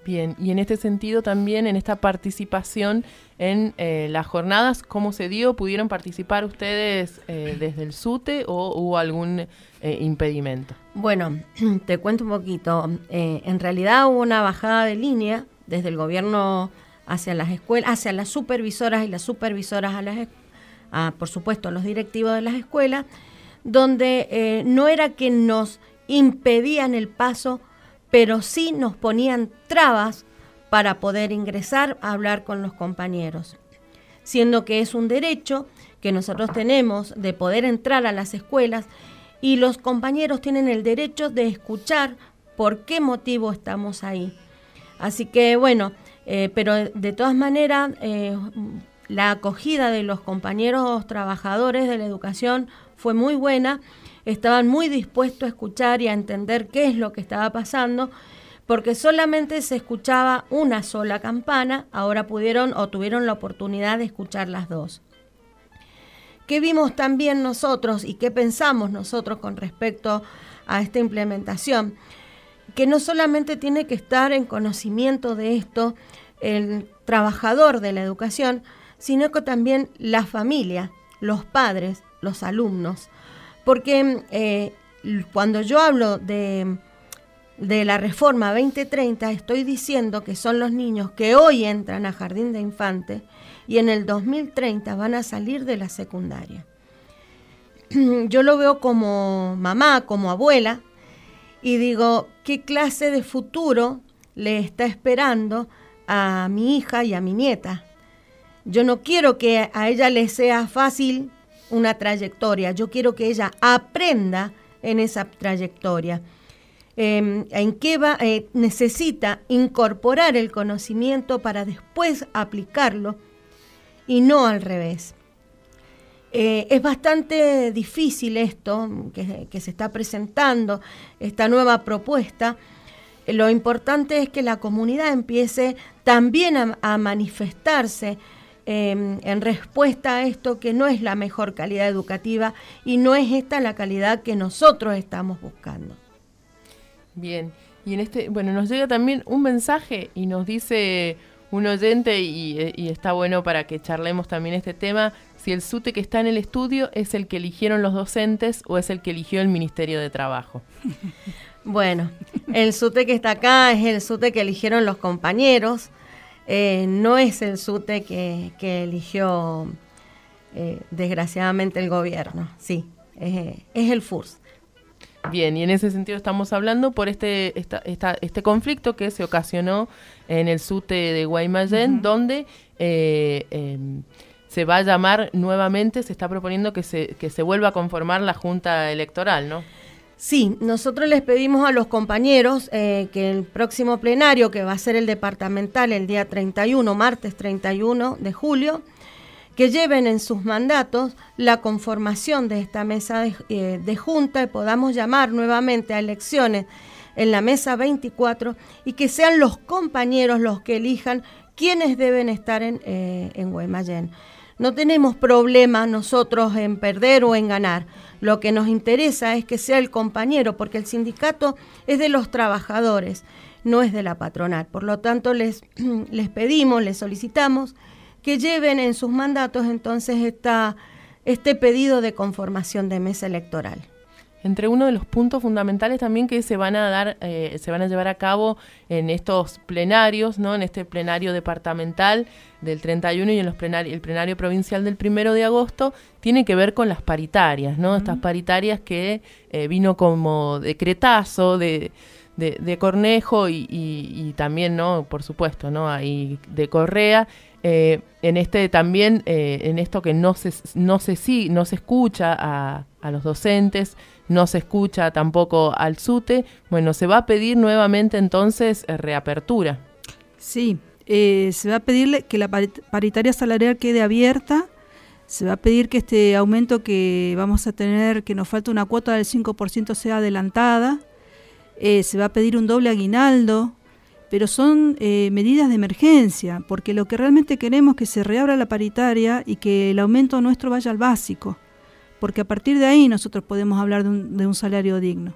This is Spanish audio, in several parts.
Bien, y en este sentido también, en esta participación en las jornadas, ¿cómo se dio? ¿Pudieron participar ustedes desde el SUTE o hubo algún impedimento? Bueno, te cuento un poquito. En realidad hubo una bajada de línea desde el gobierno hacia las escuelas, hacia las supervisoras y las supervisoras por supuesto, a los directivos de las escuelas, donde no era que nos impedían el paso, pero sí nos ponían trabas para poder ingresar a hablar con los compañeros, siendo que es un derecho que nosotros tenemos de poder entrar a las escuelas y los compañeros tienen el derecho de escuchar por qué motivo estamos ahí. Así que bueno, pero de todas maneras la acogida de los compañeros trabajadores de la educación fue muy buena. Estaban muy dispuestos a escuchar y a entender qué es lo que estaba pasando, porque solamente se escuchaba una sola campana, ahora tuvieron la oportunidad de escuchar las dos. ¿Qué vimos también nosotros y qué pensamos nosotros con respecto a esta implementación? Que no solamente tiene que estar en conocimiento de esto el trabajador de la educación, sino que también la familia, los padres, los alumnos. Porque cuando yo hablo de la reforma 2030, estoy diciendo que son los niños que hoy entran a jardín de infantes y en el 2030 van a salir de la secundaria. Yo lo veo como mamá, como abuela, y digo, ¿qué clase de futuro le está esperando a mi hija y a mi nieta? Yo no quiero que a ella le sea fácil una trayectoria, yo quiero que ella aprenda en esa trayectoria. En qué necesita incorporar el conocimiento para después aplicarlo y no al revés. Es bastante difícil esto que se está presentando, esta nueva propuesta. Lo importante es que la comunidad empiece también a manifestarse en respuesta a esto, que no es la mejor calidad educativa y no es esta la calidad que nosotros estamos buscando. Bien, y nos llega también un mensaje y nos dice un oyente y está bueno para que charlemos también este tema, si el SUTE que está en el estudio es el que eligieron los docentes o es el que eligió el Ministerio de Trabajo. Bueno, el SUTE que está acá es el SUTE que eligieron los compañeros. No es el SUTE que eligió desgraciadamente el gobierno, sí, es el FURS. Bien, y en ese sentido estamos hablando por este conflicto que se ocasionó en el SUTE de Guaymallén, donde se va a llamar nuevamente, se está proponiendo que se vuelva a conformar la Junta Electoral, ¿no? Sí, nosotros les pedimos a los compañeros que el próximo plenario, que va a ser el departamental el día 31, martes 31 de julio, que lleven en sus mandatos la conformación de esta mesa de junta y podamos llamar nuevamente a elecciones en la mesa 24 y que sean los compañeros los que elijan quiénes deben estar en Guaymallén. No tenemos problema nosotros en perder o en ganar. Lo que nos interesa es que sea el compañero, porque el sindicato es de los trabajadores, no es de la patronal. Por lo tanto, les pedimos, les solicitamos que lleven en sus mandatos entonces este pedido de conformación de mesa electoral. Entre uno de los puntos fundamentales también que se van a llevar a cabo en estos plenarios, ¿no? En este plenario departamental del 31 y en el plenario provincial del 1 de agosto, tiene que ver con las paritarias, ¿no? Estas paritarias que vino como decretazo de Cornejo y también, ¿no? Por supuesto, ¿no? Ahí de Correa. En esto que no se escucha a los docentes, no se escucha tampoco al SUTE, bueno, se va a pedir nuevamente entonces reapertura. Sí, se va a pedirle que la paritaria salarial quede abierta, se va a pedir que este aumento que vamos a tener, que nos falta una cuota del 5% sea adelantada, se va a pedir un doble aguinaldo, pero son medidas de emergencia, porque lo que realmente queremos es que se reabra la paritaria y que el aumento nuestro vaya al básico, porque a partir de ahí nosotros podemos hablar de un salario digno.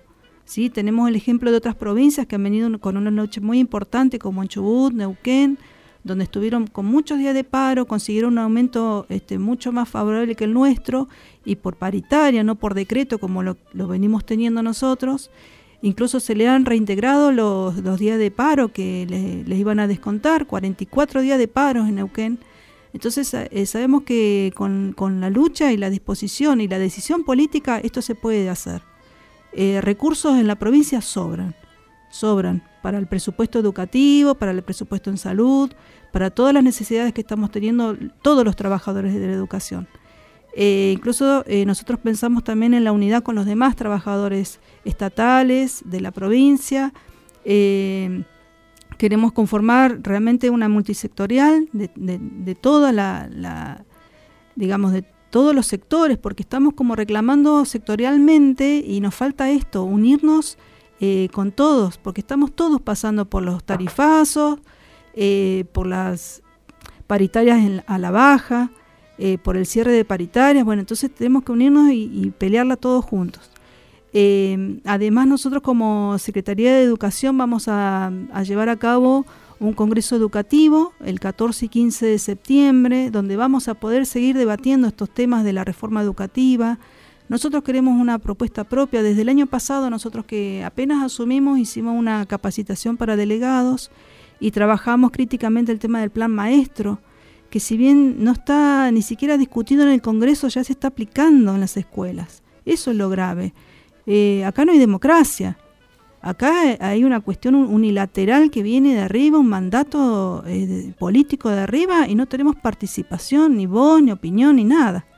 ¿sí? Tenemos el ejemplo de otras provincias que han venido con una noche muy importante, como en Chubut, Neuquén, donde estuvieron con muchos días de paro, consiguieron un aumento mucho más favorable que el nuestro, y por paritaria, no por decreto como lo venimos teniendo nosotros. Incluso se le han reintegrado los días de paro que les iban a descontar, 44 días de paro en Neuquén. Entonces sabemos que con la lucha y la disposición y la decisión política esto se puede hacer. Recursos en la provincia sobran para el presupuesto educativo, para el presupuesto en salud, para todas las necesidades que estamos teniendo todos los trabajadores de la educación. Incluso nosotros pensamos también en la unidad con los demás trabajadores estatales de la provincia. Queremos conformar realmente una multisectorial de toda digamos, de todos los sectores, porque estamos como reclamando sectorialmente y nos falta esto, unirnos con todos, porque estamos todos pasando por los tarifazos, por las paritarias a la baja, por el cierre de paritarias. Bueno, entonces tenemos que unirnos y pelearla todos juntos. Además, nosotros como Secretaría de Educación vamos a llevar a cabo un congreso educativo el 14 y 15 de septiembre, donde vamos a poder seguir debatiendo estos temas de la reforma educativa. Nosotros queremos una propuesta propia. Desde el año pasado, nosotros que apenas asumimos, hicimos una capacitación para delegados y trabajamos críticamente el tema del plan maestro, que si bien no está ni siquiera discutido en el Congreso, ya se está aplicando en las escuelas. Eso es lo grave. Acá no hay democracia. Acá hay una cuestión unilateral que viene de arriba, un mandato político de arriba, y no tenemos participación, ni voz, ni opinión, ni nada.